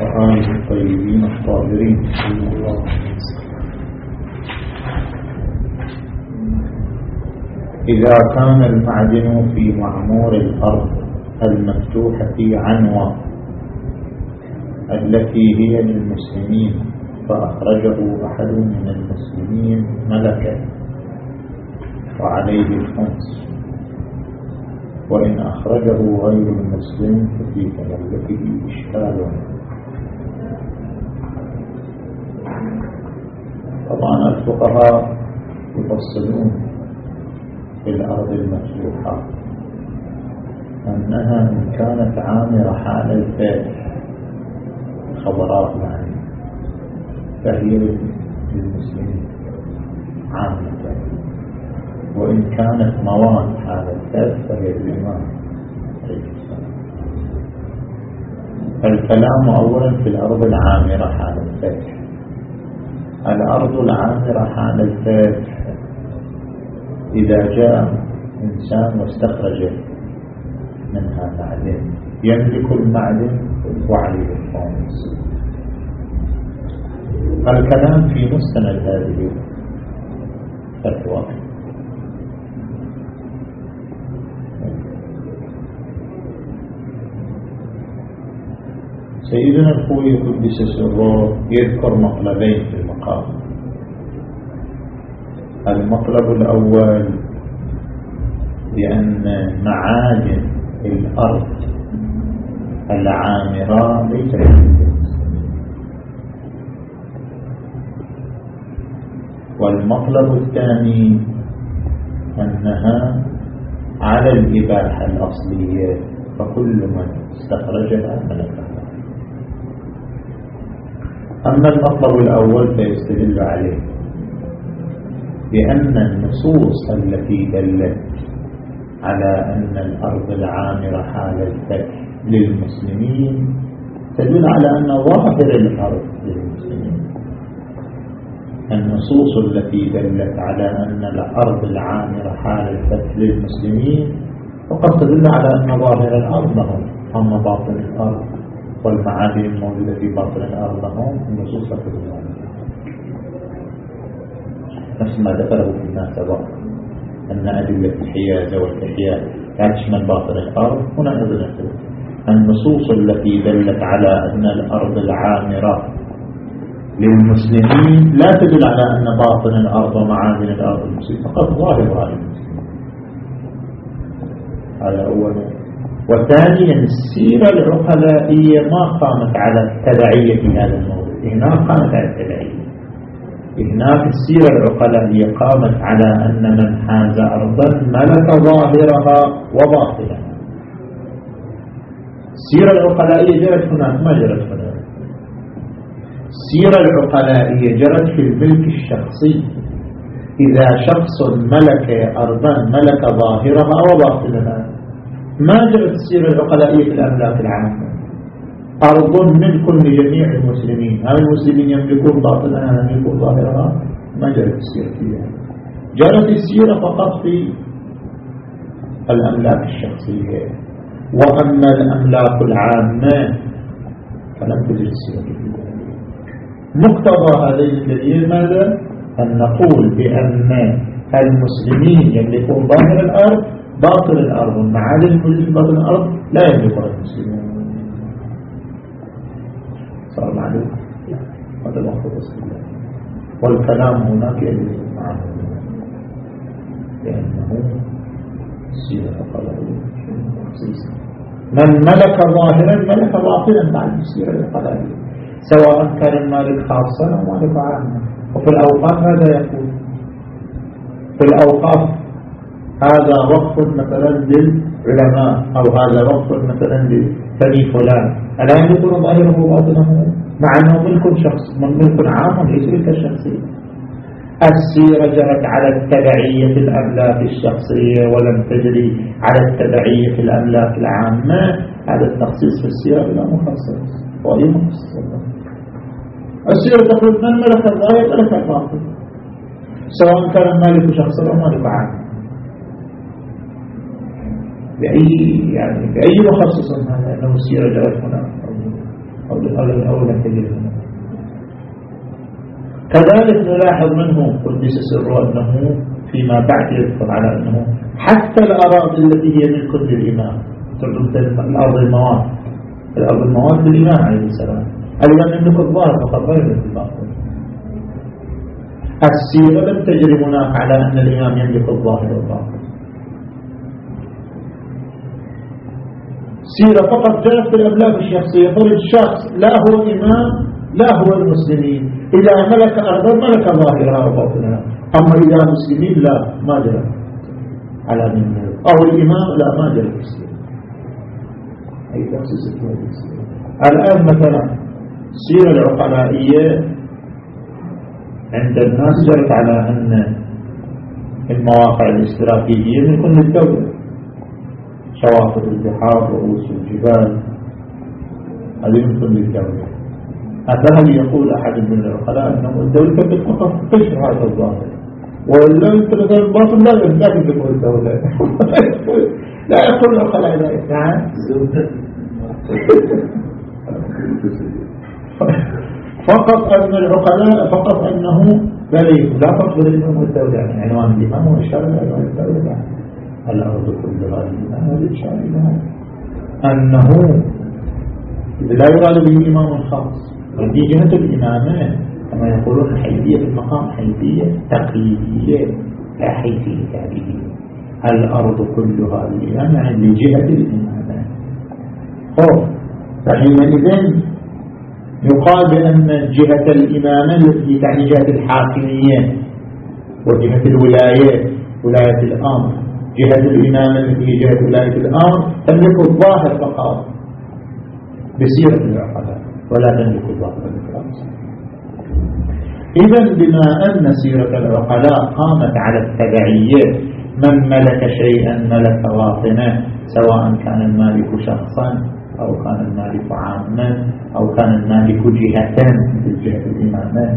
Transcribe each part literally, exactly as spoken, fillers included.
وآله الطيبين الطاهرين. إذا كان المعدن في معمور الأرض المفتوحة عنوة التي هي للمسلمين فأخرجه أحد من المسلمين ملكا وعليه الخمس، وإن أخرجه غير المسلم ففي تملكه إشكال. طبعا الفقهاء يفصلون في الأرض المفتوحة أنها إن كانت عامرة حال الفتح خبرات يعني فهي للمسلمين عامة، وإن كانت مواد حال الفتح فهي للإمام. الكلام أولا في الأرض العامرة حال الفتح. الأرض العامرة حال الفتح إذا جاء إنسان واستخرج منها معدن يملك المعدن وعليه الخمس. الكلام في مستند هذه الفتوى. سيدنا الخوي قدس سره يذكر مطلبين في المقام. المطلب الأول بأن معادن الأرض العامرة ليست للمسلمين، والمطلب الثاني أنها على الإباحة الأصلية فكل من استخرجها ملكها. أما المطلب الأول فيستدل عليه بأن النصوص التي دلت على أن الأرض العامرة حال الفتح للمسلمين تدل على أن ظاهر الأرض للمسلمين. النصوص التي دلت على أن الأرض العامرة حال الفتح للمسلمين فقد تدل على أن ظاهر الأرض لهم، أما باطن الأرض والمعادن الموجودة في باطن الأرض لهم النصوص لا تدل عليها، نفس ما ذكره فيما سبق أن أدلة الحيازة والإحياء لا تشمل باطن الأرض. هنا أيضا النصوص التي دلت على أن الأرض العامرة للمسلمين لا تدل على أن باطن الأرض ومعادن الأرض المسلمين، فقط ظاهرها للمسلمين. هذا أولا. وثانيا السيرة العقلائية ما قامت على التبعية في هذا الموضوع، هناك قامت على التبعية. هناك السيرة العقلائية قامت على أن من حاز أرضا ملك ظاهرها وباطنها. السيرة العقلائية جرت هناك ما جرت هناك. السيرة العقلائية جرت في الملك الشخصي. إذا شخص ملك أرضا ملك ظاهرها وباطنها. ما جرت السيرة العقلائية في الأملاك العامة. أرض ملك لجميع المسلمين، هل المسلمين يملكون باطنها يملكون ظاهرها؟ ما جرت السيرة فيها. جرت السيرة فقط في الأملاك الشخصية، وأما الأملاك العامة فلم تجد السيرة فيها. مقتضى هذين الدليل ماذا؟ أن نقول بأن المسلمين يملكون ظاهر الأرض، باطن الأرض والمعادن الموجودة في باطن الأرض لا يملكون المسلمون. صار معلوم؟ هذا الوقت الأصلي. والكلام هناك يجب معه لأنه سيرة قلبية خصيصة. من ملك ظاهرا ملك باطنا بعد السيرة القلبية، سواء كان المالك خاصا أو مالك عاما. وفي الأوقات هذا يقول في الأوقات هذا وقف مثلا للعلماء أو هذا وقف مثلا لفني فلان، ألا يكون ظاهره وباطنه مع أنه ملك شخص من ملك عام ليس ملك شخصي. السيرة جرت على التبعية في الأملاك الشخصية ولم تجري على التبعية في الأملاك العامة. هذا التخصيص في السيرة بلا مخصص وأي مخصص. السيرة تقول من ملك الظاهر ملك الباطن، سواء كان المالك شخصا أو مالك عام. بأي يعني بأي مخصص هذا أنه السيرة جرت هنا أو لم تجد منه. كذلك نلاحظ منه قدس سره أنه فيما بعد يذكر على أنه حتى الأراضي التي هي ملك للإمام، الأرض المواد، الأرض المواد للإمام عليه السلام، الإمام يملك الظاهر فقط غير الباطن. السيرة لم تجري هناك على أن الإمام يملك الظاهر والباطن. سيرة فقط جاءت في الأبلاغ الشخصية، فرد شخص لا هو إمام لا هو المسلمين، إذا ملك أرضا ملك ظاهرها وباطنها، أما إذا مسلمين لا، ما جرى على من أو الإمام لا، ما جرى السيرة. أي تأسيس السيرة. الآن مثلا السيرة العقلائية عند الناس جرت على أن المواقع الاستراتيجية من كل الدولة، شواطئ البحار، رؤوس الجبال، هذه من كل الدولة. أفهل يقول أحد من العقلاء أنه الدولة تبقى فقط تشرح هذا الظاهر، ولا أنت مثلا الباطن لا لا تبقى الدولة لا يقول العقلاء ذلك. نعم فقط أن العقلاء فقط أنه لا تقبل الإمام والدولة، يعني عنوان الإمام وإشارة عنوان الدولة، يعني الأرض كلها لله والإشارة لله، أنه لا يراد به إمام خاص، وفي جهة الإمامة كما يقولون حيثية المقام حيثية تقليدية لا حيثية تاريخية. الأرض كلها لله يعني لجهة الإمامة. خوف فحينئذ يقال بأن جهة الإمامة التي تعني جهة الحاكمية وجهة الولاية ولاية الأمر، جهة الإمامة التي هي جهة ولاية الأمر تملك الظاهر فقط بسيرة العقلاء ولا تملك الظاهر بالفرنسا. إذن بما أن سيرة العقلاء قامت على التبعية، من ملك شيئا ملك باطنه، سواء كان المالك شخصا أو كان المالك عاما أو كان المالك جهة مثل جهة الإمامة،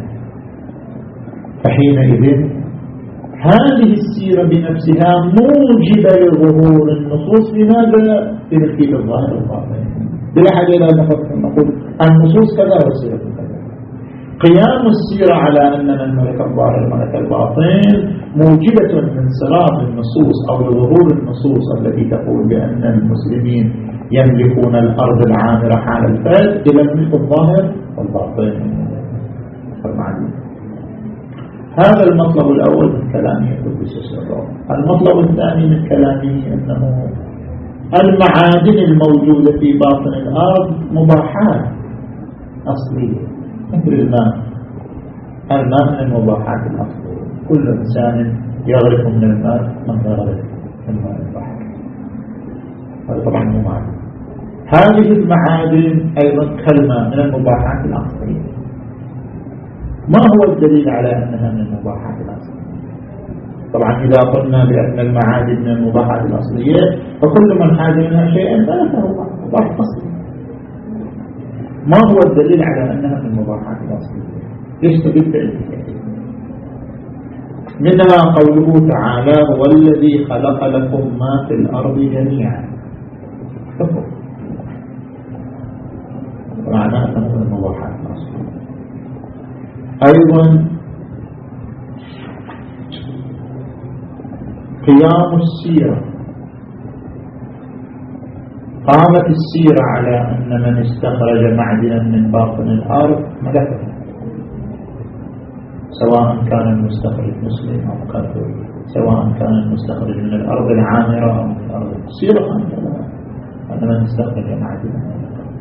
فحينئذ هذه السيرة بنفسها موجبة لظهور النصوص لماذا؟ لملكية الظاهر والباطن، بلا حاجة إلى أن نقول النصوص كذا والسيرة كذا. قيام السيرة على أن من ملك الظاهر ملك الباطن موجبة من صراط النصوص أو ظهور النصوص التي تقول بأن المسلمين يملكون الأرض العامرة حال الفات إلى ملك الظاهر والباطن. هذا المطلب الأول من كلامه قدس سره. المطلب الثاني من كلامه أنه المعادن الموجودة في باطن الأرض مباحات أصلية مثل الماء. الماء من المباحات الأصلية، كل إنسان يغرق من الماء من يغرق من ماء البحر، هذا طبعا مو معلوم. هذه المعادن أيضا كلمة من المباحات الأصلية. ما هو الدليل على أنها من المباحات الأصلية؟ طبعا إذا قلنا بأن المعادن من المباحات الأصلية فكل من حاز منها شيئا فله مباح أصلي. ما هو الدليل على أنها من المباحات الأصلية؟ يستدل بالكثير منها قوله تعالى: هو الذي خلق لكم ما في الأرض جميعا. معناه أنه من المباحات الأصلية. أيضا قيام السيرة، قامت السيرة على أن من استخرج معدنا من باطن الأرض ملكه، سواء كان المستخرج مسلم أو كافر، سواء كان المستخرج من الأرض العامرة أو من الأرض السيرة، أن من استخرج معدنا.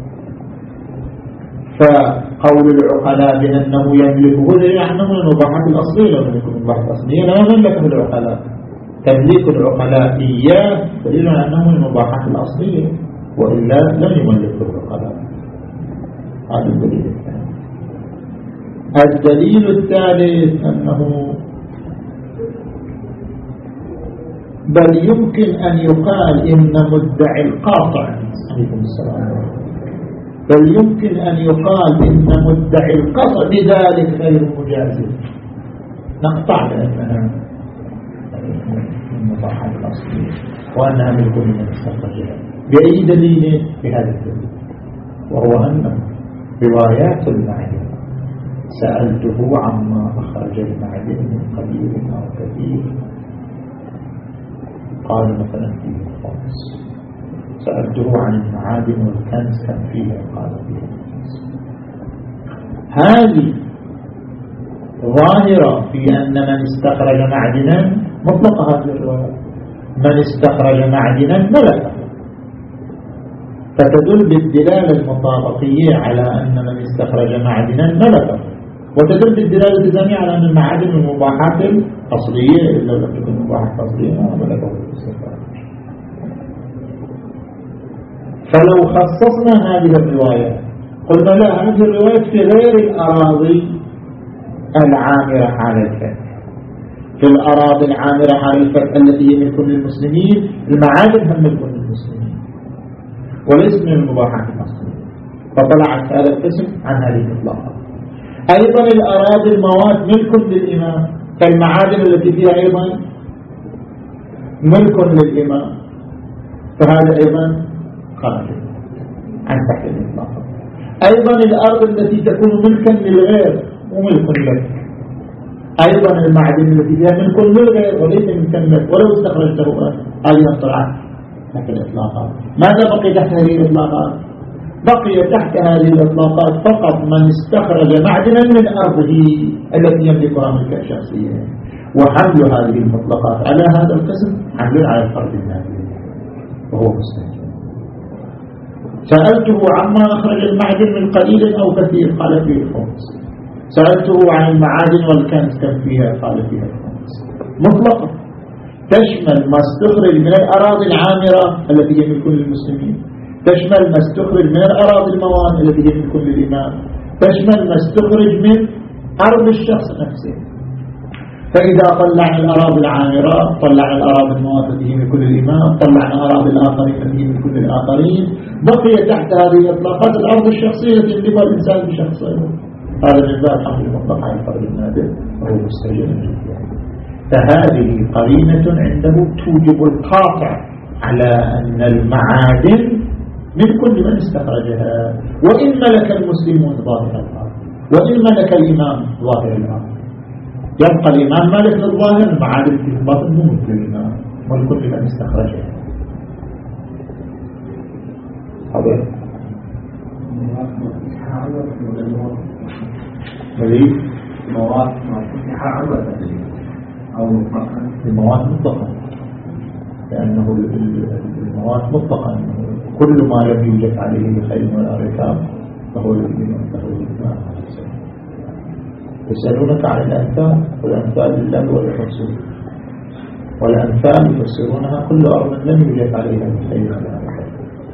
فقول العقلاء بأنه يملكه دليل أنه من المباحات الأصلية. لو يملك المباحات الأصلية لا يملكه العقلاء. تمليك العقلاء إياه دليل أنه من المباحات الأصلية، وإلا لم يملكه العقلاء. هذا الدليل الثاني. الدليل الثالث أنه بل يمكن أن يقال إن مدعي القاطع عليكم السلام بل يمكن أن يقال إن مدعي القطع بذلك غير مجازي. نقطع لأنها من المباحات الأصلية وأنها ملك من المستخرجات. بأي دليل؟ بهذا الدليل، وهو أنه روايات المعدن. سألته عما أخرج المعدن من قليل أو كثير، قال مثلا فيه الخمس. سألته عن المعادن والكنز كم فيها، قال فيه الخمس. هذه ظاهرة في أن من استخرج معدنا مطلق هذه الرواية، من استخرج معدنا ملكه، فتدل بالدلالة المطابقية على أن من استخرج معدنا ملكه، وتدل بالدلالة الثانية على أن المعادن من المباحات الأصلية، إلا لم تكن مباحات أصلية ما ملكه الاستخراج. فلو خصصنا هذه الرواية قلنا لا، هذه الرواية في غير الأراضي العامرة على الفتح. في الأراضي العامرة على الفتح التي هي ملك للمسلمين، المعادن هم ملك للمسلمين وليس من المباحات الأصلية، فطلعت هذا القسم عن هذه الإطلاقات. أيضا الأراضي المواد ملك للإمام، فالمعادن التي فيها أيضا ملك للإمام، فهذا أيضا خارج عن تحت الإطلاقات. أيضا الأرض التي تكون ملكا للغير وملك لك، أيضا المعدن التي فيها ملك للغير وليس ملكا لك ولو استخرجته هذه طلعت تحت الإطلاقات. ماذا بقي تحت هذه الإطلاقات؟ بقي تحت هذه الإطلاقات فقط من استخرج معدنا من أرضه التي يملكها ملكا شخصيا، وحمل هذه المطلقات على هذا القسم حمل على الفرد النادر وهو مستهجن. سألته عما أخرج المعدن من قليل أو كثير، قال فيه الخمس. سألته عن المعادن والكنز كم فيها، قال فيها الخمس. مطلقة تشمل ما استخرج من الأراضي العامرة التي هي ملك للمسلمين، تشمل ما استخرج من الأراضي الموانئ التي هي ملك للإمام، تشمل ما استخرج من أرض الشخص نفسه. فإذا طلعنا الأراضي العامرة، طلعنا الأراضي الموانئ التي هي ملك للإمام، طلعنا أراضي الآخرين التي هي ملك للآخرين، بقي تحت هذه الإطلاقات الأرض الشخصية التي يملكها الإنسان بشخصه. هذا من باب حمل المطلق على الفرد النادر وهو مستهجن جدا. فهذه قرينة عنده توجب القاطع على أن المعادن من كل من استخرجها، وإن ملك المسلمون ظاهر الأرض وإن ملك الإمام ظاهر الأرض، يبقى الإمام مالك للظاهر، المعادن في الباطن مو مثل الإمام من كل من استخرجها. هذا مليك مواد مفتوحة أو مطلقة. المواد مطلقة، لأنه المواد مطلقة، كل ما لم يوجد عليه الخيل ولا ركاب فهو للإمام. يسألونك عن الأنفال، والأنفال لله والرسول، والأنفال يفسرونها كل أرض لم يوجد عليها الخيل ولا ركاب،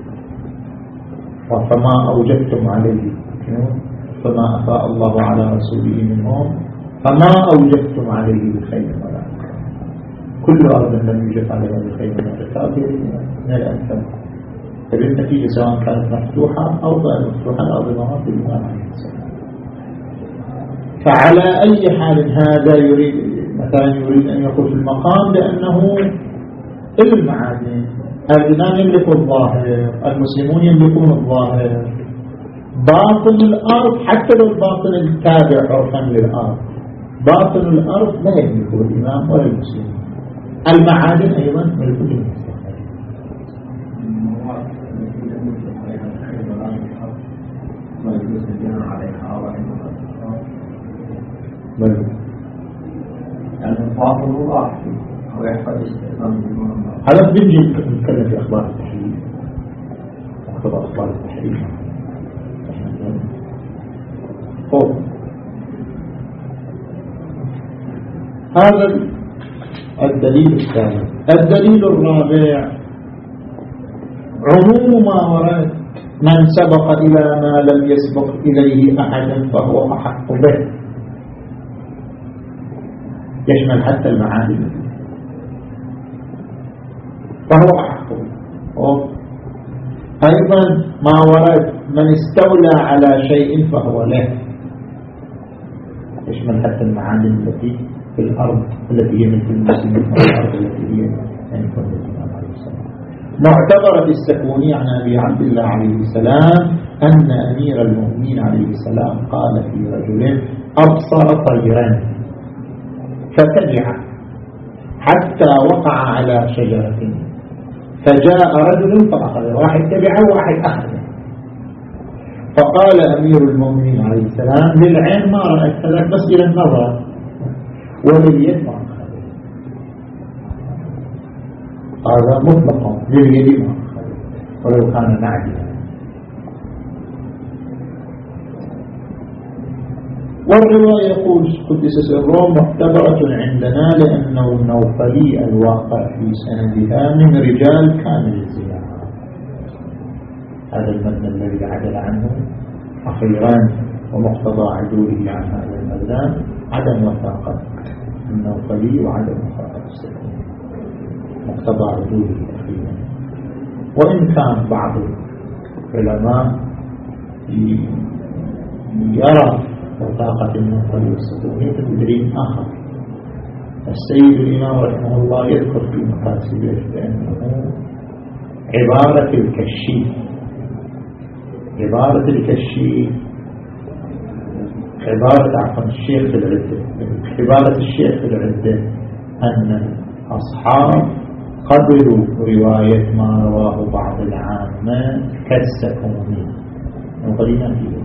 فما أوجدتم عليه فما أفاء الله على رسوله منهم فما أوجدتم عليه الخيل ولا ركاب. كل أرض لم يوجد عليها الخيل ولا ركاب من الأنفال، فبالنتيجة سواء كانت مفتوحة أو غير مفتوحة الأرض ما في الإمام عليه السلام. فعلى أي حال هذا يريد مثلا يريد أن يقول في المقام بأنه المعادن الإمام يملك الظاهر، المسلمون يملكون الظاهر، باطن الأرض حتى لو الباطن التابع عرفا للأرض، باطن الأرض لا يملكه الإمام ولا المسلمين. المعادن أيضا ملك للمسلمين. يعني الباطن واحد أو يحتاج استخدام هذا بنجي نتكلم في أخبار التحريم، مقتضى أخبار التحريم. أوه. هذا الدليل الثاني. الدليل الرابع عموم ما ورد من سبق إلى ما لم يسبق إليه أحد فهو أحق به، يشمل حتى المعادن فهو أحق به. أيضا ما ورد من استولى على شيء فهو له، يشمل حتى المعادن التي في الأرض التي هي مثل المسلمين والأرض التي هي يعني كل الإمام عليه السلام. معتبرة السكوني عن أبي عبد الله عليه السلام أن أمير المؤمنين عليه السلام قال في رجل أبصر طيرا فتبع حتى وقع على شجرة فجاء رجل فأخذ، واحد تبعه واحد أخذه. فقال أمير المؤمنين عليه السلام للعين ما رأيت كذلك بس إلى النظر، ولليد ما أخذ. هذا مطلقا لليد ما أخذ ولو كان نعجلا. والرواية يقول قدس سره معتبرة عندنا لأنه النوفلي الواقع في سندها من رجال كامل الزيارة. هذا المبنى الذي عدل عنه أخيرا ومقتضى عدوله عن هذا المبنى عدم وثاقة النوفلي وعدم وثاقة السكون، مقتضى عدوله أخيرا. وإن كان بعض العلماء يرى وثاقة النوفلي والسكوني تدريب آخر. السيد الإمام رحمه الله يذكر في مقاسمه بأنه عبارة الكشي، عبارة الكشي عبارة عفوا الشيخ في العدة، عبارة الشيخ في العدة أن الأصحاب قبلوا رواية ما رواه بعض العامة كالسكوني، وقلنا فيه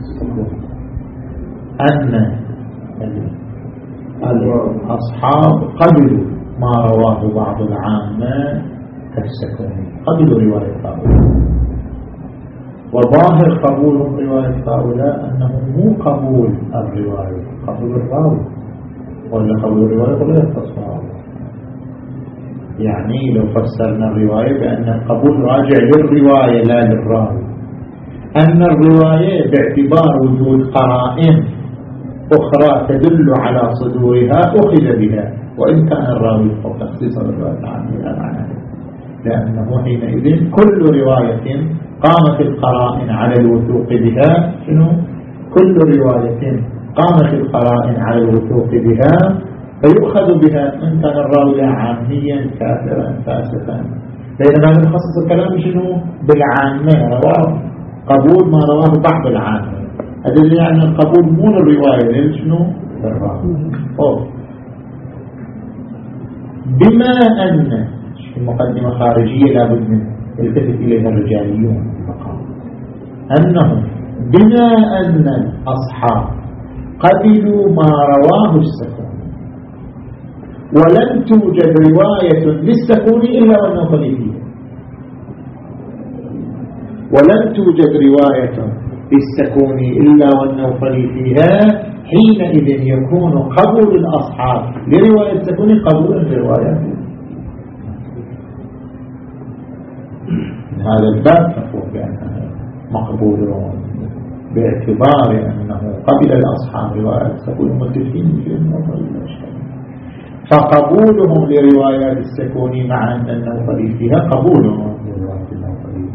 أن الأصحاب قبلوا ما رواه بعض العامة كالسكوني، قبلوا رواية هؤلاء. وظاهر قبولهم رواية هؤلاء أنه مو قبول الرواية، قبول الراوي، ولا قبول الرواية ولا يختصها. يعني لو فسرنا الرواية بأن القبول راجع للرواية لا للراوي، أن الرواية باعتبار وجود قرائن أخرى تدل على صدورها أخذ بها، وإن كان الراوي فوق تخصيص الرواية عنها معناه، لأنه حينئذ كل رواية قامت القرائن على الوثوق بها، شنو؟ كل رواية قامت القرائن على الوثوق بها فيؤخذ بها، إن كان الراوي عاميا كافرا فاسقا. بينما نخصص الكلام شنو؟ بالعامة، رواه قبول ما رواه بعض العامة، هذا يعني القبول مو الرواية لشنو؟ للراوي. بما أن المقدمة خارجية لابد من يلتفت إليها الرجاليون فقط، أنهم بما أن الأصحاب قبلوا ما رواه السكون ولم توجد رواية للسكون إلا والنوفلي فيها، ولم توجد رواية للسكون إلا والنوفلي فيها، حينئذ يكون قبول الأصحاب لرواية السكون قبولا لرواية هذا الباب نقول بأنه مقبول باعتبار أنه قبل الأصحاب رواية السكون متفقين في النوفلي. فقبولهم لروايات السكون مع أن النوفلي فيها قبولهم لرواية النوفلي.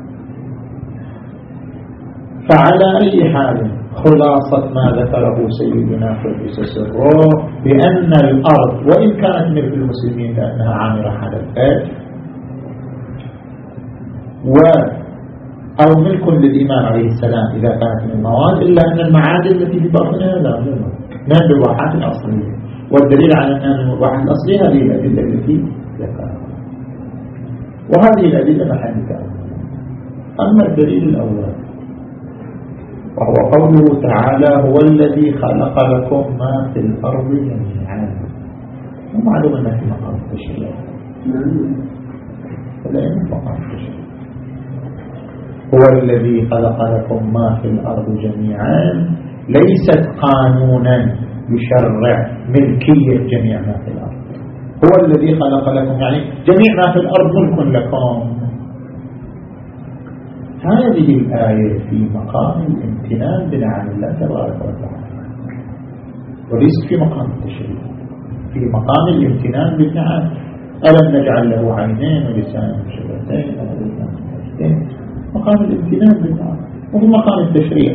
فعلى أي حال خلاصة ما ذكره سيدنا قدس سره بأن الأرض وإن كانت ملك المسلمين لأنها عامرة على الفاتح و أو ملك للإمام عليه السلام إذا كانت من المواد، إلا أن المعادن التي في باطنها لا من الواحات الأصلية، والدليل على أن الواحات الأصلية هذه الأدلة التي ذكرها، وهذه الأدلة محل كلام. أما الدليل الأول وهو قوله تعالى هو الذي خلق لكم ما في الأرض جميعا، ومعلوم أنه في مقام التشريع ولا يمكن مقام التشريع. هو الذي خلق لكم ما في الأرض جميعا ليست قانونا يشرع ملكية جميع ما في الأرض. هو الذي خلق لكم يعني جميع ما في الأرض ملك لكم. هذه الآية في مقام الامتنان بنعم الله تبارك وتعالى، وليس في مقام التشريع، في مقام الامتنان بالنعم. ألم نجعل له عينين ولسانا وشفتين ولسانا وشفتين، مقام الامتنان بالنعم، وفي مقام التشريع.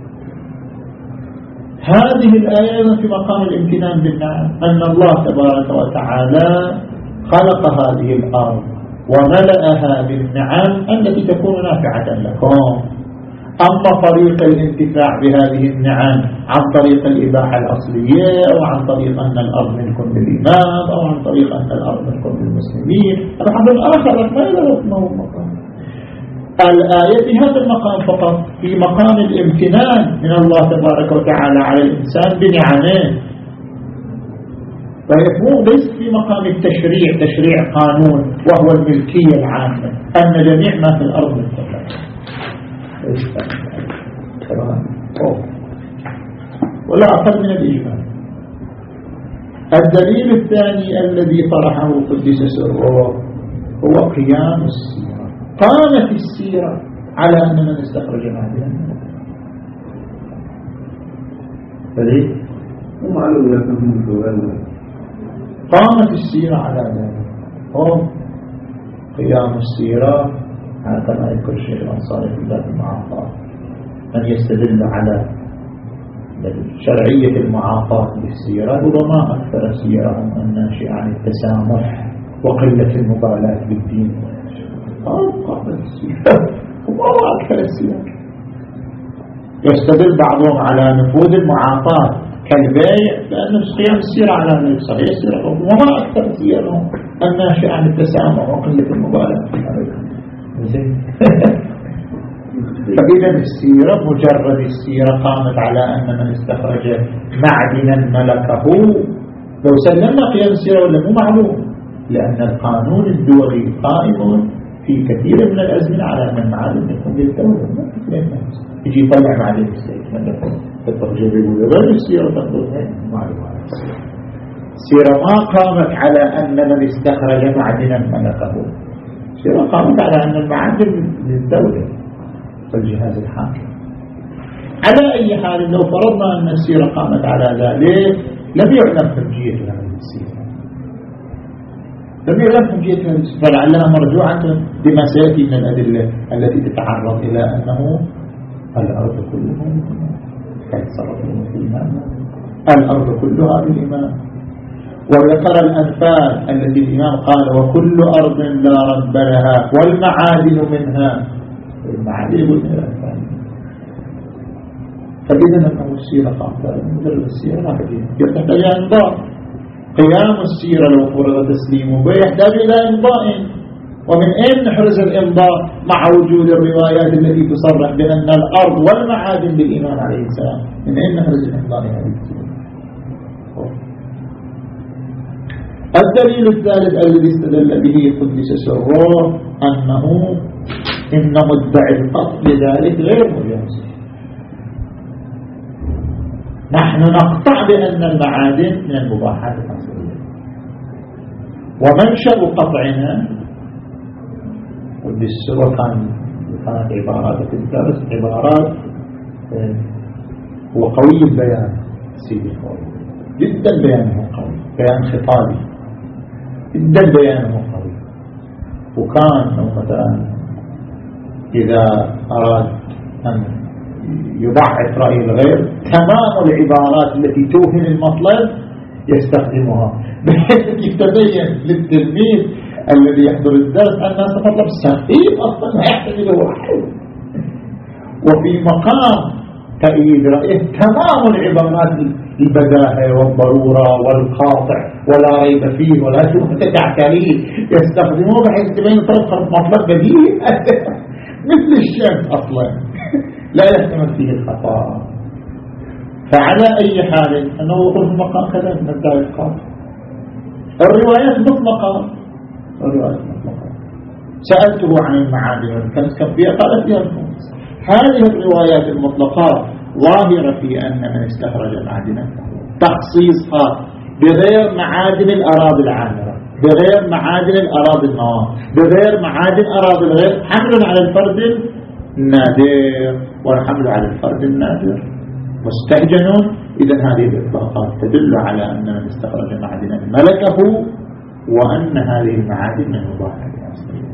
هذه الآية في مقام الامتنان بالنعم، أن الله تبارك وتعالى خلق هذه الأرض وملأها بالنعم التي تكون نافعة لكم. أما طريق الانتفاع بهذه النعم عن طريق الإباحة الأصلية أو عن طريق أن الأرض منكم للإمام أو عن طريق أن الأرض منكم للمسلمين، هذا حمل آخر ما يلغم مقام. الآية في هذا المقام فقط، في مقام الامتنان من الله تبارك وتعالى على الإنسان بنعمه، فيكون ليس في مقام التشريع، تشريع قانون وهو الملكية العامة أن جميع ما في الأرض مستقر. ولا أقل من الإيمان. الدليل الثاني الذي طرحه قدس سره هو قيام السيرة. قامت السيرة على أن من استخرج معدنا، فليه؟ ومعلوم لكم من الدول قامت السيرة على ذلك. هم قيام السيرة على كما يذكر الشيخ الأنصاري في ذات المعاطاة، من يستدل على شرعية المعاطاة بالسيرة ربما أكثر سيرهم الناشئة عن التسامح وقلة المبالاة بالدين. قامت السيرة وما أكثر السيرة. يستدل بعضهم على نفوذ المعاطاة كالبيع لأن قيام السيرة على ذلك صحيح السيرة وما أكثر سيرهم الناشئة عن التسامح وقلة المبالاة. فإذا السيرة مجرد السيرة قامت على أن من استخرج معدنا ملكه، لو سلمنا قيام السيرة ولا مو معلوم، لأن القانون الدولي قائم في كثير من الأزمنة على أن المعادن يكون للدولة، يجي يطلع معدن السيد الترجيب يقول غير السيرة تنظر معلومة. السيرة ما قامت على أن من استخرج معدنا ملكه، السيرة قامت على أن المعادن للدولة والجهاز الحاكم. على أي حال لو فرضنا أن السيرة قامت على ذلك لم يعلم حجية هذه السيرة، لم يعلم حجية هذه السيرة، فلعلها مرجوعة بما سيأتي من الأدلة التي تتعرض إلى أنه الأرض كلها كيتصرف الإمام، الأرض كلها بالإمام. وذكر الأنفال التي الإمام قال وكل أرض لا رب لها والمعادن منها، المعادن يقول من الأنفال. فإذا أنه السيرة قامت مجرد السيرة ما يحتاج إلى إنضاء. قيام السيرة لو فرض تسليمه يحتاج إلى إنضاء، ومن أين نحرز الإنضاء مع وجود الروايات التي تصرح بأن الأرض والمعادن بالإمام عليه السلام؟ من أين نحرز الإنضاء هذه السيرة؟ الدليل الثالث الذي استدل به قدس سره أنه إن مدعي القتل لذلك غير مجاز. نحن نقطع بأن المعادن من المباحات الأصلية، ومنشأ قطعنا قدس سره كان كانت عبارات الدرس عبارات وقوي البيان، سيدي قوي جدا بيانه قوي، بيان خطابي جدا بيانه قوي. وكان مثلا إذا أراد أن يضعف رأي الغير تمام العبارات التي توهن المطلب يستخدمها بحيث يتبين للتلميذ الذي يحضر الدرس أن هذا مطلب سخيف أصلا لا يحتاج إلى وحي. وفي مقام تأييد رأيه تمام العبارات البداهة والضرورة والقاطع ولا ريب فيه ولا شبهة تعتريه يستخدموه بحيث تبين طرف مطلب بديهي مثل الشمس أصلا لا يحتمل فيه الخطأ. فعلى أي حال أنه يقول في مقام كذا من الدعاء القاطع. الروايات مطلقة، الروايات مطلقة. سألته عن المعادن والكنز كم فيها قال فيها الخمس. هذه الروايات المطلقات ظاهرة في أن من استخرج معادنا تخصيصها بغير معادن الأراضي العامرة، بغير معادن الأراضي النواه، بغير معادن أراضي الغير، حمل على الفرد النادر والحمل على الفرد النادر مستهجن. إذن هذه الإطلاقات تدل على أن من استخرج معادنا ملكه وأن هذه المعادن من مباحة الأصلية.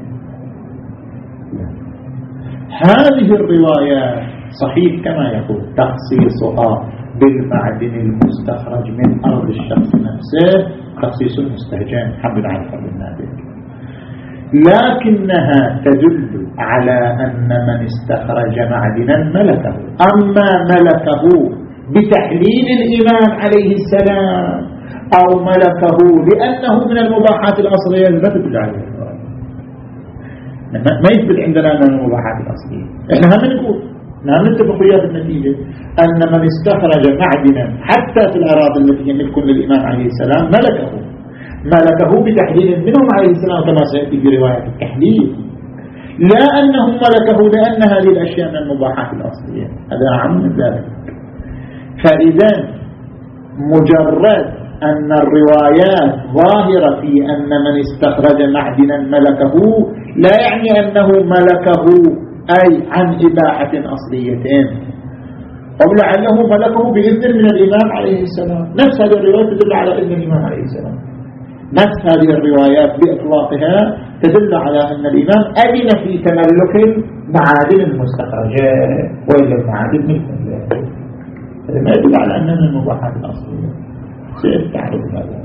هذه الروايات صحيح كما يقول تخصيصها بالمعدن المستخرج من أرض الشخص نفسه تخصيص مستهجن حمل على الفرد النادر. لكنها تدل على أن من استخرج معدنا ملكه. أما ملكه بتحليل الإمام عليه السلام أو ملكه لأنه من المباحات الأصلية لا تدل عليه الرواية، ما يثبت عندنا من المباحات الأصلية. إحنا هم نقول نعم نتفق وياه في النتيجة أن من استخرج معدنا حتى في الأراضي التي هي ملك للإمام عليه السلام ملكه ملكه بتحليل منهم عليه السلام كما سيأتي في رواية التحليل، لا أنهم ملكه لأن هذه الأشياء من المباحات الأصلية، هذا أعم من ذلك. فإذا مجرد أن الروايات ظاهرة في أن من استخرج معدنا ملكه لا يعني أنه ملكه أي عن إباحة أصليتين، أو لعله ملكه بإذن من الإمام عليه السلام. نفس هذه الروايات تدل على إذن الإمام عليه السلام، نفس هذه الروايات بإطلاقها تدل على أن الإمام أذن في تملك المعادن المستخرجة وإلا المعادن ملك، هذا ما يدل على أنها من المباحات الأصلية. سيتعرف هذا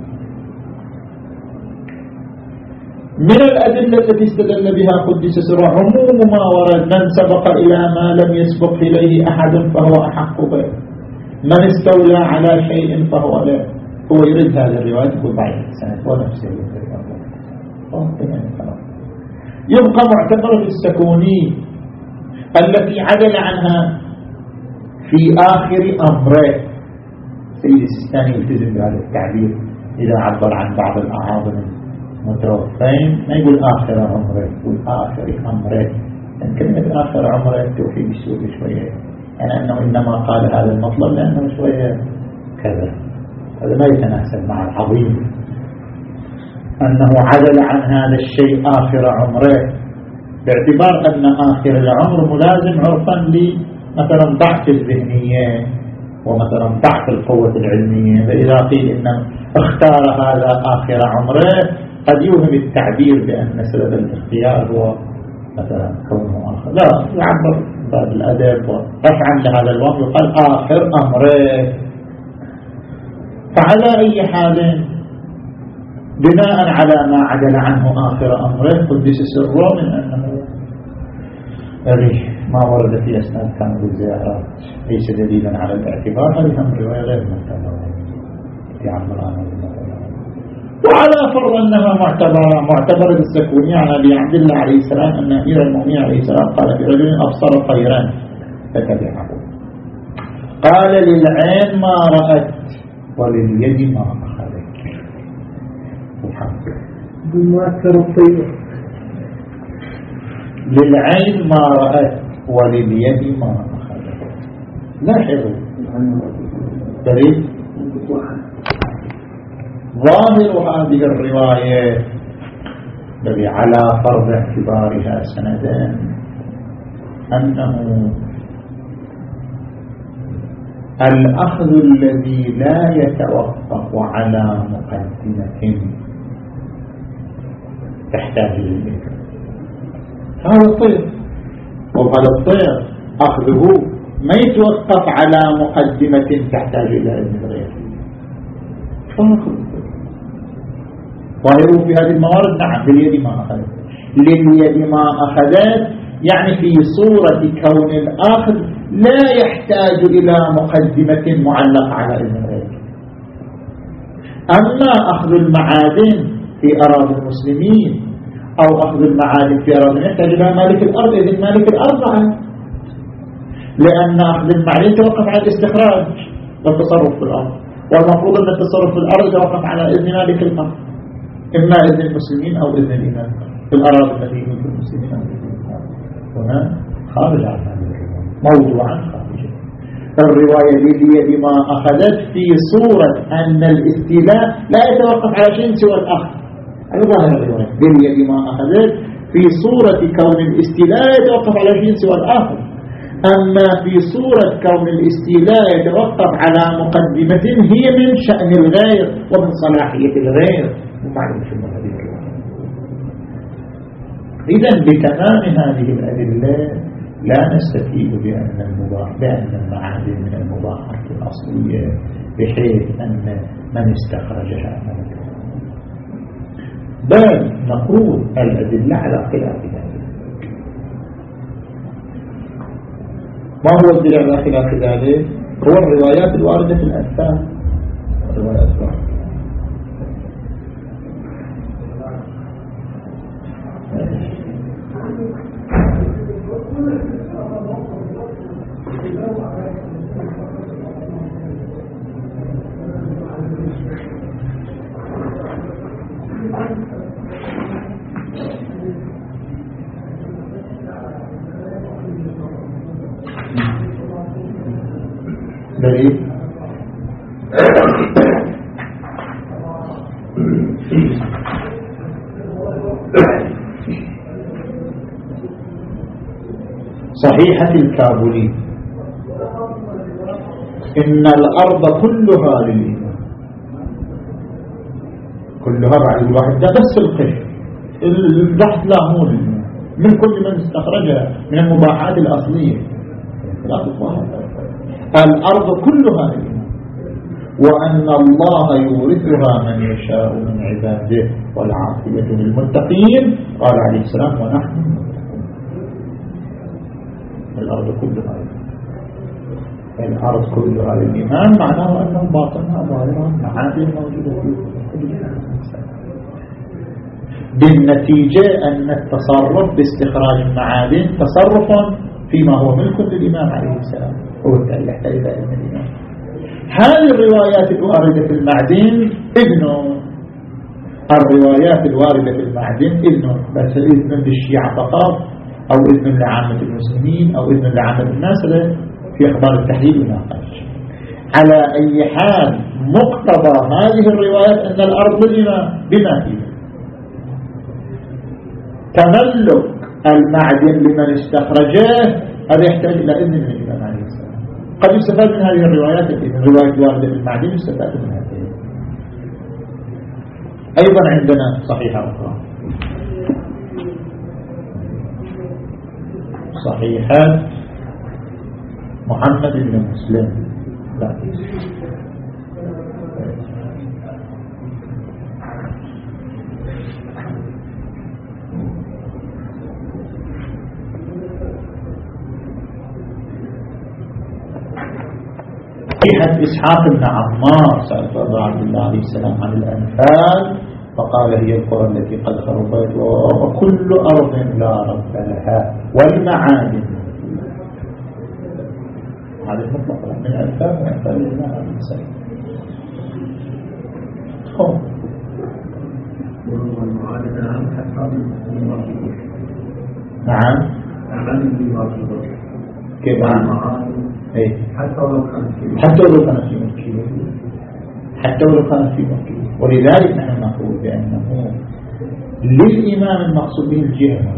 من الأدلة التي استدل بها قدس سره عموم ما ورد: من سبق إلى ما لم يسبق إليه أحد فهو أحق به، من استولى على شيء فهو له. هو يريد هذه الرواية تقول بعد سنة ونفسه يبقى معتبرة السكوني التي عدل عنها في آخر أمره. سيد السيستاني يلتزم بهذا التعبير إذا عبر عن بعض الأعاظم المتوفين ما يقول آخر عمره، يقول آخر أمره، لأن كلمة آخر عمره توفي بالسوء شوية، يعني أنه إنما قال هذا المطلب لأنه شوية كذا، هذا ما يتناسب مع العظيم أنه عدل عن هذا الشيء آخر عمره، باعتبار أن آخر العمر ملازم عرفا لمثلا ضعف الذهنية ومثلا ضعف القوة العلمية. فإذا قيل إنه اختار هذا آخر عمره قد يوهم التعبير بأن سبب الاختيار هو مثلا كونه آخر، لا، يعبر باب الأدب ورفعا لهذا الوصف يقال آخر أمره. فعلى أي حال بناء على ما عدل عنه آخر أمره قدس سره من أنه ما ورد في أسناد كان بالزيارات ليس دليلا على الاعتبار، هذه هم رواية غير معتبرة يعبر عنها. وعلى فرض أنها معتبرة معتبرة السكوني عن أبي عبد الله عليه السلام أن أمير المؤمنين عليه السلام قال في رجل أبصر طيرا فتبعه، قال للعين ما رأت ولليد ما أخذت. الحمد بمؤثر الطير، للعين ما رأت ولليد ما أخذت. لاحظوا دليل ظاهر هذه الرواية الذي على فرض اعتبارها سندا أنه الأخذ الذي لا يتوقف على مقدمة تحتاج للإذن، هذا الطير، وهذا الطير أخذه ما يتوقف على مقدمة تحتاج إلى إذن غيره، فأخذ ظاهره في هذه الموارد نعم باليد ما أخذت. لليد ما أخذت يعني في صورة كون الآخذ لا يحتاج إلى مقدمة معلقة على إذن غيره. أما أخذ المعادن في أراضي المسلمين أو أخذ المعادن في أراضي يحتاج إلى مالك الأرض، إذن مالك الأرض، لأن أخذ المعادن يتوقف على الاستخراج والتصرف في الأرض، والمفروض أن التصرف في الأرض يتوقف على إذن مالك الأرض، إما إذن المسلمين أو إذن الإمام في الأراضي التي يملك المسلمين أو إذن الإمام. هنا خارج عن هذه الرواية، موضوعا خارجا. الرواية التي بما أخذت في صورة أن الاستيلاء لا يتوقف على شيء سوى الأخذ، هذا ظاهر الرواية التي بما أخذت في صورة كون الاستيلاء لا يتوقف على شيء سوى الآخر. أما في صورة كون الاستيلاء يتوقف على مقدمة هي من شأن الغير ومن صلاحية الغير. معلوم شو هذه الرواية. إذن بتمام هذه الأدلة لا نستفيد بأن المباح بأن المعادن من المباحات الأصلية بحيث أن من استخرجها ملكه. بل نقول الأدلة على خلاف ذلك. ما هو الدليل على خلاف ذلك؟ هو الروايات الواردة في الأنفال. الروايات الواردة دليل صحيحة الكابولي إن الأرض كلها للإمام، كلها بعد الواحد ده بس القشر البحث لا مو للإمام من كل من استخرجها من المباحات الأصلية. الأرض كلها للإمام، وأن الله يورثها من يشاء من عباده والعافية للمتقين. قال عليه السلام ونحن الأرض كلها الأرض كلها للإمام، معناه أنه باطنها ظاهرها معادن موجودة فيه. بالنتيجة أن التصرف باستخراج المعادن تصرف فيما هو ملك للإمام عليه السلام، هو التالي يحتاج إلى علم الإمام. هذه الروايات الواردة في المعدن إذنه، الروايات الواردة في المعدن إذنه، بس إذن للشيعة فقط أو إذن لعامة المسلمين أو إذن لعامة الناس في أخبار التحليل والنقاش. على أي حال مقتضى هذه الروايات أن الأرض للإمام بما فيها تملك المعدن لمن استخرجه، هذا يحتاج إلى إذن من الإمام عليه السلام. قد يستفاد من هذه الروايات الإذن، الرواية الواردة في المعدن يستفاد من هذه. أيضا عندنا صحيحة أخرى، صحيحة محمد بن مسلم لا صحيحة إسحاق بن عمار سأل الله عبد الله عليه السلام عن الأنفال فقال هي القرى التي قد خربت وكل أرض لا رب لها والمعادن. هذا المطلق من أنفال من أنفال الله عليه السلام. نعم كيف ايه حتى ولو كان في حتى ولو كان في ملكية حتى ولو كان في ملكية. ولذلك نحن نقول بأنه للإمام المقصود به الجهة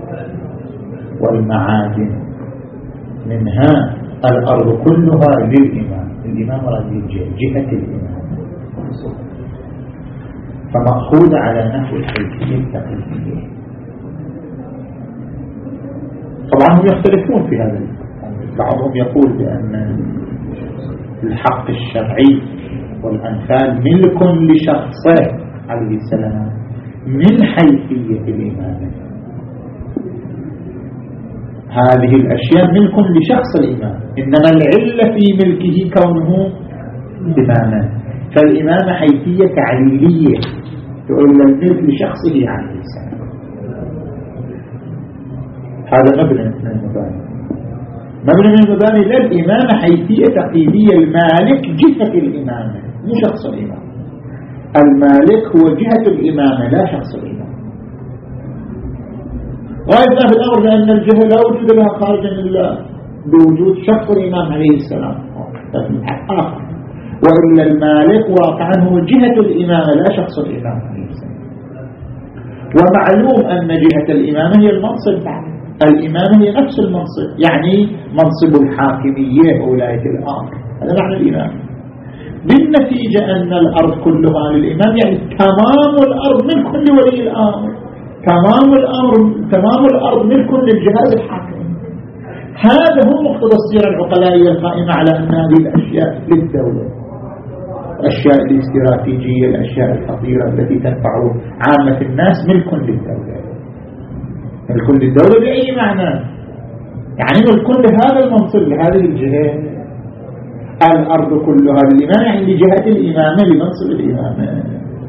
والمعادن، منها الأرض كلها للإمام، الإمام رضي الجهة جهة الإمام، فمأخوذ على نحو الحيثية التقليدية. طبعا هم يختلفون في هذا، بعضهم يقول بأن الحق الشرعي والأنفال ملك لشخصه عليه السلام من حيثية الإمامة، هذه الأشياء ملك لشخص الإمام، إنما العلة في ملكه كونه إماما، فالإمامة حيثية تعليلية تقول الملك لشخصه عليه السلام. هذا مبنى من المباني، مبنى من المباني لا الإمامة حيثية تقييدية، المالك جهة الإمامة مو شخص الإمام، المالك هو جهة الإمامة لا شخص الإمام. غاية في الأمر لأن الجهة لا وجود لها خارجا إلا بوجود شخص الإمام عليه السلام، لكن آخر، وإلا المالك واقعا هو جهة الإمامة لا شخص الإمام عليه السلام. ومعلوم أن جهة الإمامة هي المنصب بعد الإمامة هي نفس المنصب، يعني منصب الحاكمية وولاية الأمر، هذا معنى الإمام. بالنتيجة أن الأرض كلها للإمام، يعني تمام الأرض من كل ولي الأمر، تمام الأمر تمام الأرض من كل الجهاز الحاكمي. هذا هو مقتضى السيرة العقلائية القائمة على أن هذه الأشياء للدولة. الأشياء الاستراتيجية، الأشياء الخطيرة التي تنفع عامة الناس ملك للدولة. ملك للدولة بأي معنى؟ يعني ملك لهذا المنصب لهذه الجهة. الأرض كلها للإمام يعني لجهة الإمامة لمنصب الإمامة.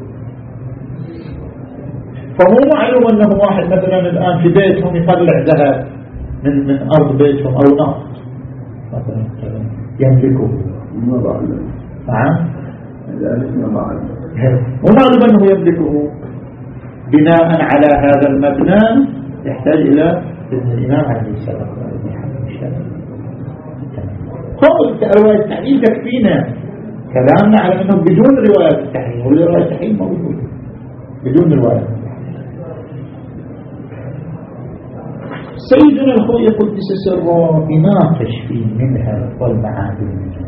فمو معلوم أنه واحد مثلا الآن في بيتهم يطلع ذهب من من أرض بيتهم أو نفط مثلا يملكه. ما بعلم. نعم. ما بعلم. مو معلوم أنه يملكه. بناء على هذا المبنى يحتاج إلى إذن الإمام عليه السلام. هو رواية التحريم تكفينا. كلامنا على أنه بدون رواية التحريم، والرواية التحريم موجودة بدون رواية. سيدنا الخوي قدس سره يناقش في منها والمعادن منها.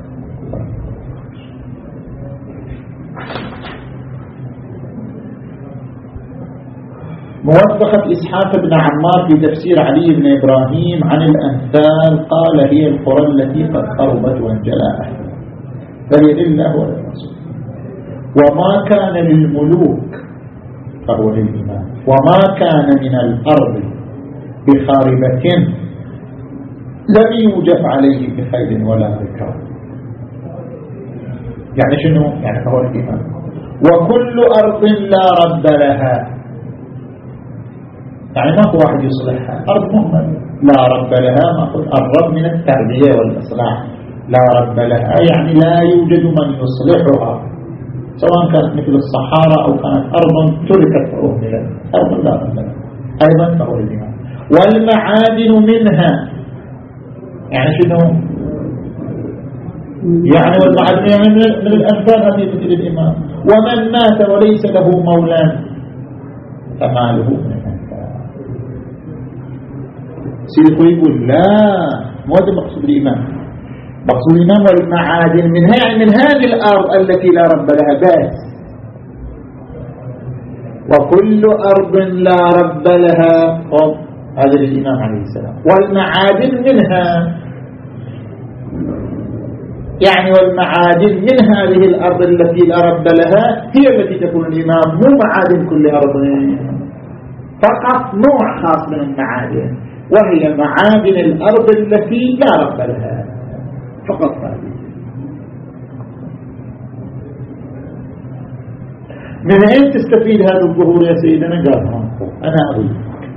موثقة إسحاق بن عمار في تفسير علي بن إبراهيم عن الأنفال قال هي القرى التي قد خربت وانجلى أهلها فهي لله وللرسول، وما كان للملوك فهو للإمام، وما كان من الأرض بخاربة لم يوجف عليه بخيل ولا ركاب. يعني شنو؟ يعني هو الإمام. وكل أرض لا رب لها، يعني ما هو واحد يصلحها، أرض مهمة لا رب لها. ما قلت الرب من التربية والإصلاح. لا رب لها يعني لا يوجد من يصلحها، سواء كانت مثل الصحارى أو كانت أرض تركت فأهملت. أرض لا رب لها أيضا فهو الإمام. والمعادن منها يعني شنو؟ يعني والمعادن يعني من الأنفال هذه مثل الإمام. ومن مات وليس له مولى فماله من الأنفال. سيدي يقول لا، مو هذا مقصود الإمام. مقصود الإمام والمعادن منها يعني من هذه الأرض التي لا رب لها بس. وكل أرض لا رب لها هذا للإمام عليه السلام. والمعادن منها يعني والمعادن من هذه الأرض التي لا رب لها هي التي تكون الإمام، مو معادن كل أرض، فقط نوع خاص من المعادن وهي معادن الأرض التي لا رب لها فقط. هذه من أين تستفيد هذا الظهور يا سيدنا؟ قال أنا أقول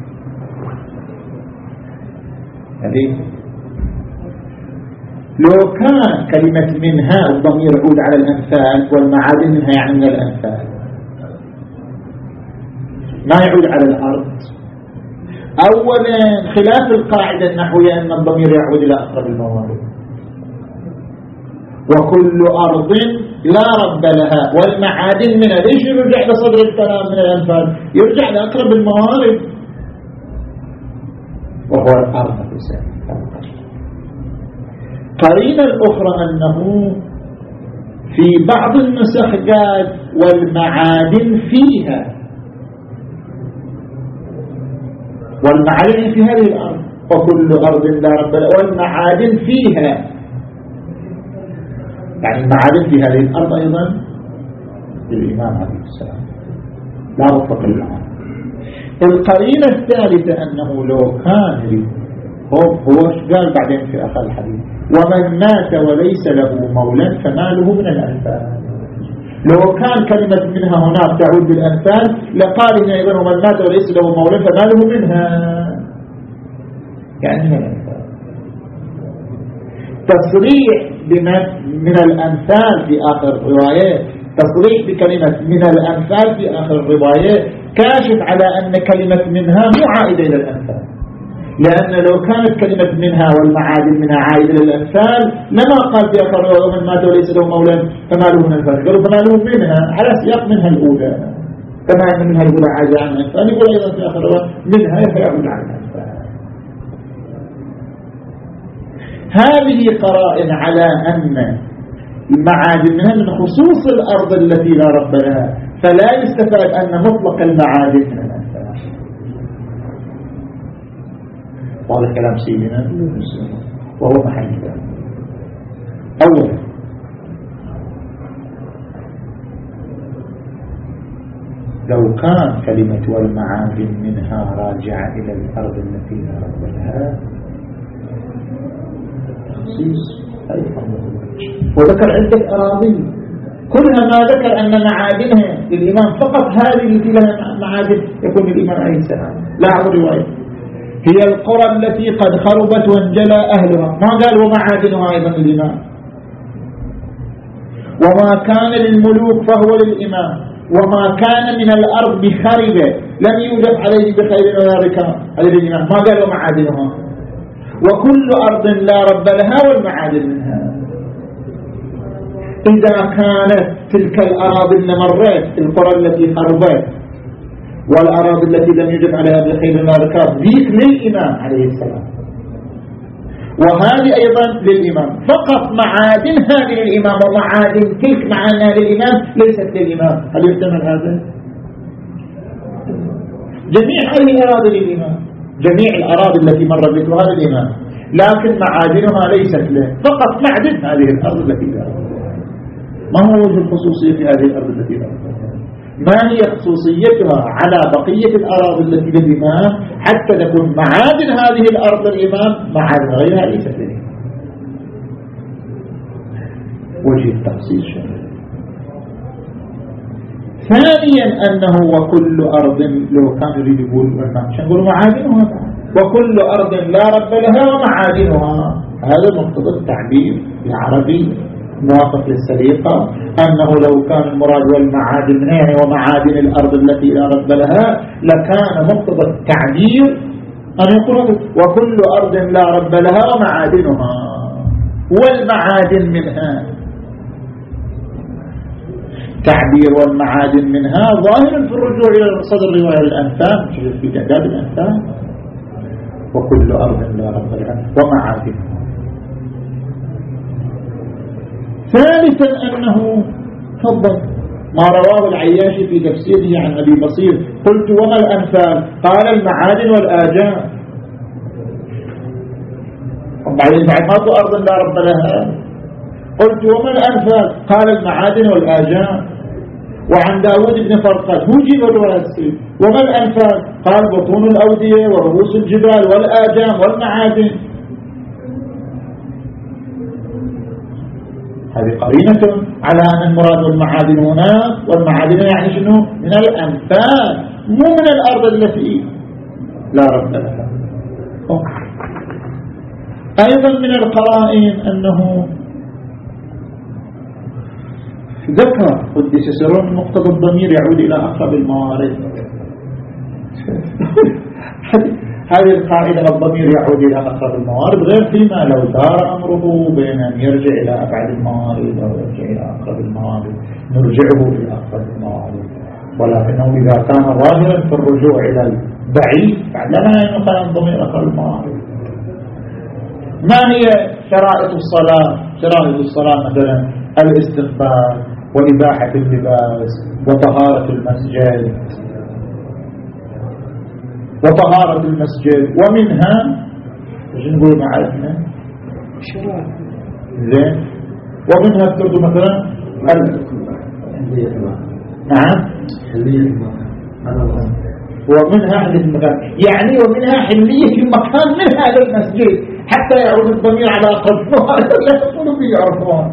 يعني لو كان كلمة منها الضمير يعود على الأنفال والمعادن منها يعني من الأنفال، ما يعود على الأرض. أولا خلاف القاعدة النحوية أن الضمير يعود إلى أقرب الموارد. وكل أرض لا رب لها والمعادن منها، ليش يرجع لصدر الكلام من الأنفال؟ يرجع لأقرب الموارد وهو الأرض نفسها. قرينة الأخرى أنه في بعض النسخ قال والمعادن فيها، والمعادن في هذه الأرض. وكل أرض لا رب لها والمعادن فيها، يعني المعادن في هذه الأرض أيضا للإمام عليه السلام لا مطلق العام. القرينة الثالثة أنه لو كان هو هو قال بعدين في آخر الحديث ومن مات وليس له مولى فماله من الأنفال. لو كان كلمة منها هناك تعود بالأنفال لقال إن أيضا ومن مات وليس له مولى فماله منها، يعني من الأنفال. تصريح من الأنفال في آخر الرواية، تصريح بكلمة من الأنفال في آخر الرواية كاشف على أن كلمة منها مو عائدة إلى الأنفال، لأن لو كانت كلمة منها والمعادن منها عائدة إلى الأنفال لما قال في آخر الرواية ومن مات وليس له مولى فماله من الأنفال، قالوا فماله منها على سياق منها الأولى، كما أن منها الأولى عائدة عن الأنفال يقول أيضا في آخر الرواية منها يعود عن الأنفال. هذه قرائن على أن المعادن منها من خصوص الأرض التي لا رب لها، فلا يستفاد أن مطلق المعادن من الأنفال. وهذا كلام سيدنا وهو محل كلام. أولا لو كان كلمة والمعادن منها راجعة إلى الأرض التي لا رب لها تخصيص وذكر عدة أراضي كلها ما ذكر أن معادنها للإمام فقط هذه التي لها معادن يكون الإمام عليه السلام. لا رواية هي القرى التي قد خربت وانجلى أهلها، ما قال ومعادنها أيضا للإمام. وما كان للملوك فهو للإمام، وما كان من الأرض بخربة لم يوجد عليه بخير ولا ركاب عليه الإمام، ما قال ومعادنها. وكل أرض لا رب لها والمعادن منها. إذا كانت تلك الأراضي اللي مرت القرى التي خربت والأراضي التي لم يوجد عليها بخير ولا ركاب ذيك للإمام عليه السلام، وهذه أيضا للإمام فقط. معادن هذه للإمام ومعادن تلك معانها للإمام ليست للإمام. هل يحتمل هذا؟ جميع هذه الأراضي للإمام، جميع الأراضي التي مر ذكرها للإمام، لكن معادنها ليست له، فقط معدن هذه الأرض التي لا. ما هو وجه الخصوصية في هذه الأرض التي لا؟ ما هي خصوصيتها على بقية الأراضي التي للإمام حتى تكون معادن هذه الأرض للإمام معادن غيرها ليست للإمام؟ وجه التخصيص شرعي. ثانيا أنه وكل أرض، لو كان يريد يقول يقول معادنها، وكل أرض لا رب لها ومعادنها، هذا مقتضى التعبير العربي موافق للسليقة، أنه لو كان المراد والمعادن يعني ومعادن الأرض التي لا رب لها لكان مقتضى التعبير أن يقول وكل أرض لا رب لها ومعادنها والمعادن منها. تعبير والمعادن منها ظاهر في الرجوع إلى صدر رواية الأنفال في تعداد الأنفال، وكل أرض لا رب لها ومعادنها. ثالثا أنه فضل ما رواه العياشي في تفسيره عن أبي بصير، قلت وما الأنفال؟ قال المعادن والآجام. وبعدين بعد ما تو أرض لا رب لها، قلت وما الأنفال؟ قال المعادن والآجام. وعن داود بن فرقات وجب الواسي وما الأنفال؟ قال بطون الأودية ورؤوس الجبال والآجام والمعادن. هذه قرينة على أن المراد والمعادن هنا، والمعادن يعني شنو؟ من الأنفال مو من الأرض التي لا رب لها. أيضا من القرائن أنه ذكر قدس سرون مقتضى الضمير يعود إلى أقرب الموارد. هذه القاعدة الضمير يعود إلى أقرب الموارد، غير فيما لو دار أمره بين أن يرجع إلى أبعد الموارد أو يرجع إلى أقرب الموارد نرجعه إلى أقرب الموارد، ولكنه إذا كان ظاهرا في الرجوع إلى البعيد فعلنا أن يقال الضمير أقرب الموارد. ما هي شرائط الصلاة؟ شرائط الصلاة مثلا الاستقبال وإباحة اللباس وطهارة المسجد وطهارة المسجد ومنها ايش نقول معرفنا شرائط زين، ومنها تقول مثلا نعم ومنها حلية المكان، يعني ومنها حلية المكان من هذا المسجد حتى يعود الضمير على قلبه لا تقولوا بيعرفون.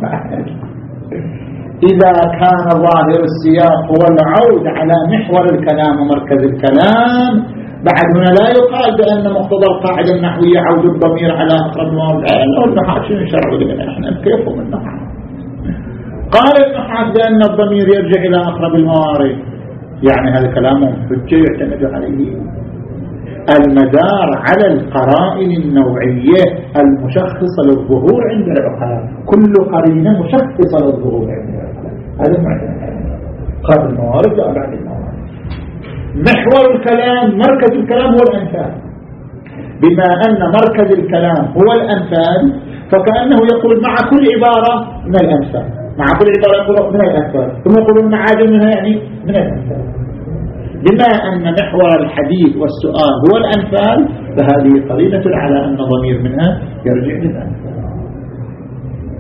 إذا كان ظاهر السياق هو العود على محور الكلام ومركز الكلام، بعد هنا لا يقال بأن مقتضى القاعدة النحوية عود الضمير على أقرب الموارد، لأنه النحاة شنو يشرعوا لنا نحن كيف من النحاة؟ قال النحاة بأن الضمير يرجع إلى أقرب الموارد، يعني هذا كلامهم حجة يعتمد عليه. المدار على القرائن النوعية المشخصة للظهور عند العقلاء، كل قرينة مشخصة للظهور عند العقلاء، هذا معنى قرب الموارد لا بعد الموارد. محور الكلام مركز الكلام هو الأنفال، بما أن مركز الكلام هو الأنفال فكأنه يقول مع كل عبارة من الأنفال، مع كل عبارة يقول من الأنفال، ثم يقول معاجم منها يعني من الأنفال. بما أن محور الحديث والسؤال هو الأنفال فهذه قرينة على أن ضمير منها يرجع للأنفال.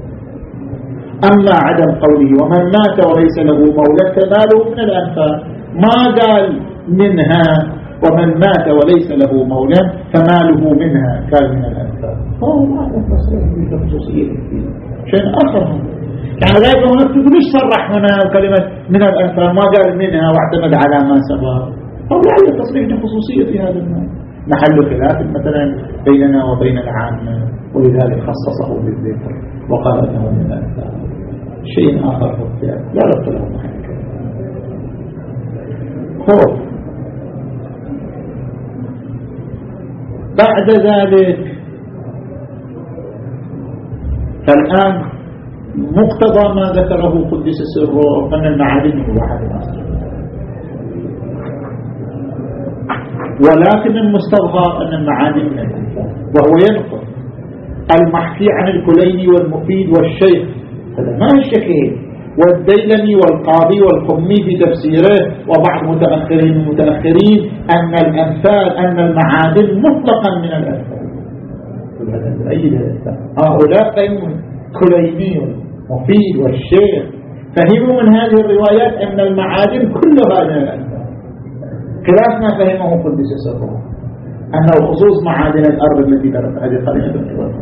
أما عدم قوله ومن مات وليس له مولى فماله من الأنفال، ما قال منها ومن مات وليس له مولى فماله منها كان من الأنفال. هو ما له تصريح بخصوصية شيء آخر. يعني غير هناك تقول ليش صرح هنا كلمة من الأنفال ما قال منها واعتمد على ما سبق. أو لا تصريح بخصوصية في هذا النوع محل خلاف مثلا بيننا وبين العامة، ولذلك خصصه بالذكر وقال انه من الأنفال. شيء آخر مختلف لا ربط له محل خوف. بعد ذلك فالآن مقتضى ما ذكره قدس سره أن المعادن هو واحد الأصل، ولكن المستظهر أن المعادن من الأنفال، وهو ينقل المحكي عن الكليني والمفيد والشيخ هذا ما الشكل، والديلمي والقاضي والقمي في تفسيره وبعض متأخرين المتأخرين أن الأنفال أن المعادن مطلقا من الأنفال. هؤلاء كليني والمفيد والشيخ فهموا من هذه الروايات أن المعادن كلها من الأنفال، خلاف ما فهمه قدس سره أنه خصوص معادن الأرض التي درت هذه قرينة الكبار.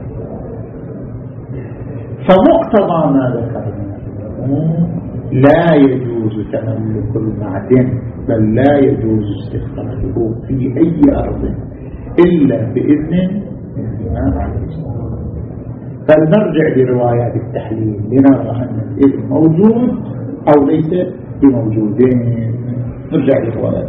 فمقتضى ما ذكرنا لا يجوز تملك المعدن، بل لا يجوز استخراجه في أي أرض إلا بإذن الإمام عليه السلام. فلنرجع لروايات التحليل لنرى أن الإذن موجود أو ليس بموجودين. نرجع لروايات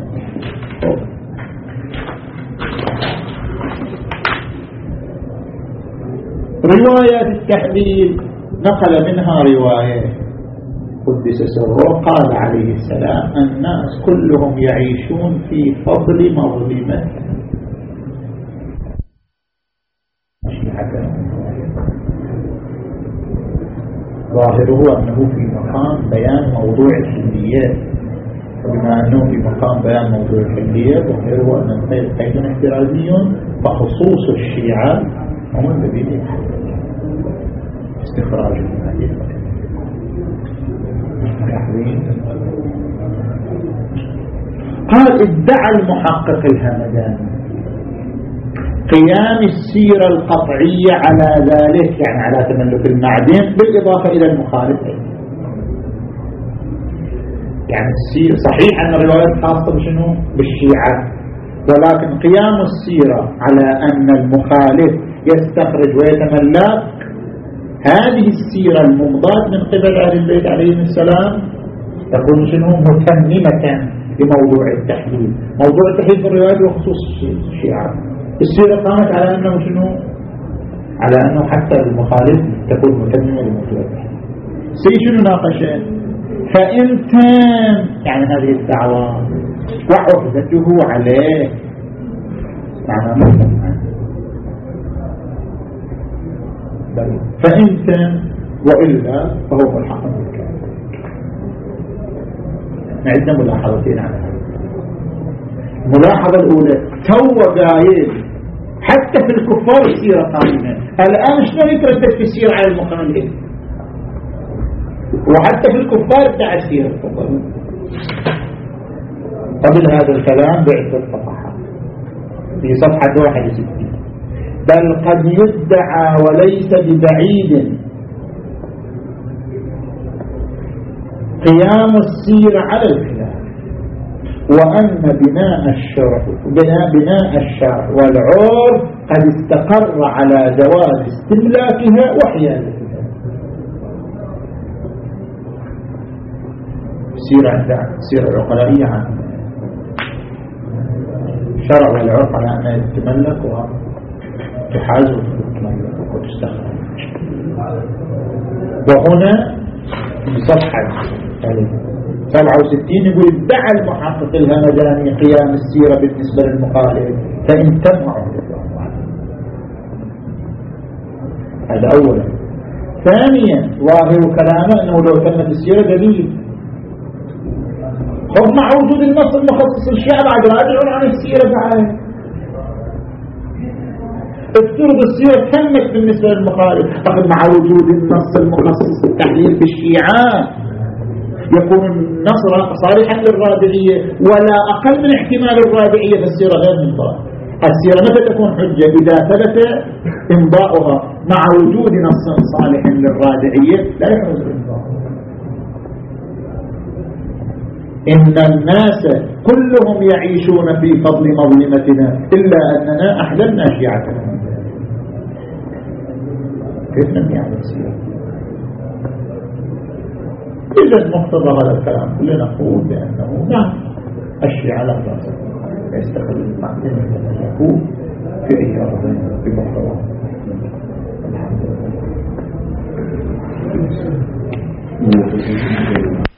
روايات التحليل. نقل منها رواية قدس سره قال عليه السلام الناس كلهم يعيشون في فضل مظلمة. ظاهره أنه في مقام بيان موضوع الحليات، وبما أنه في مقام بيان موضوع الحليات ظاهره أن الخير قيد احترازي فخصوص الشيعة هم الذين يحلون استخراج من هذه المكان. قال ادعى المحقق الهمداني قيام السيرة القطعية على ذلك، يعني على تملك المعدن بالإضافة إلى المخالف. يعني السيرة صحيح أن الروايات خاصة بشنو بالشيعة، ولكن قيام السيرة على أن المخالف يستخرج ويتملك هذه السيرة الممضاة من قبل أهل البيت عليهم السلام تكون شنو متممة لموضوع التحليل. موضوع التحليل في الروايات وخصوص الشيعة السيرة قامت على أنه شنو على أنه حتى المخالف تكون متممة لموضوع التحليل. سي شنو ناقشه فإن تم يعني هذه الدعوة وعهدته عليه معنى مفهوم فإن تم وإلا فهو ملحق بالكامل. عندنا ملاحظتين على هذا. الملاحظة الأولى تو قايل حتى في الكفار السيرة قائمة، الآن شلون يتردد في السيرة على المخالف؟ وحتى في الكفار ادعى السيرة. قبل هذا الكلام بعث الصفحة في صفحة واحد وستين بل قد يدعى وليس ببعيد قيام السيرة على الخلاف، وأن بناء الشرع بناء, بناء الشرع والعرف قد استقر على جواز استملاكها وحيازتها. السيرة عندها سيرة عقلائية عنها الشرع والعرف على أنها تتملك وتحاز وتتملك وتستخرج. وهنا في صفحة سبعة وستين يقول ادعى المحقق الهمداني قيام السيرة بالنسبة للمخالف فإن تم عهدته. هذا أولا. ثانيا ظاهر كلامه أنه لو تمت السيرة دليل خذ مع وجود النص المخصص الشيعة بعد راجعون عن السيرة بعد افترض السيرة تمت بالنسبة للمخالف أخذ مع وجود النص المخصص التحليل بالشيعة يكون النص صالحا للرادعية ولا أقل من احتمال الرادعية في السيرة غير منطلق. السيرة متى تكون حجة؟ إذا ثبت إمضاؤها مع وجود نص صالح للرادعية لا يحرز إمضاؤها. إن الناس كلهم يعيشون في فضل مظلمتنا إلا أننا أحللنا شيعتنا. كيف نبني على السيرة؟ إذا مقتضى هذا الكلام كلنا نقول بأنه نعم الشيعة لا يستخدم المعدن يكون في أي أرض بمقتضى. الحمد لله.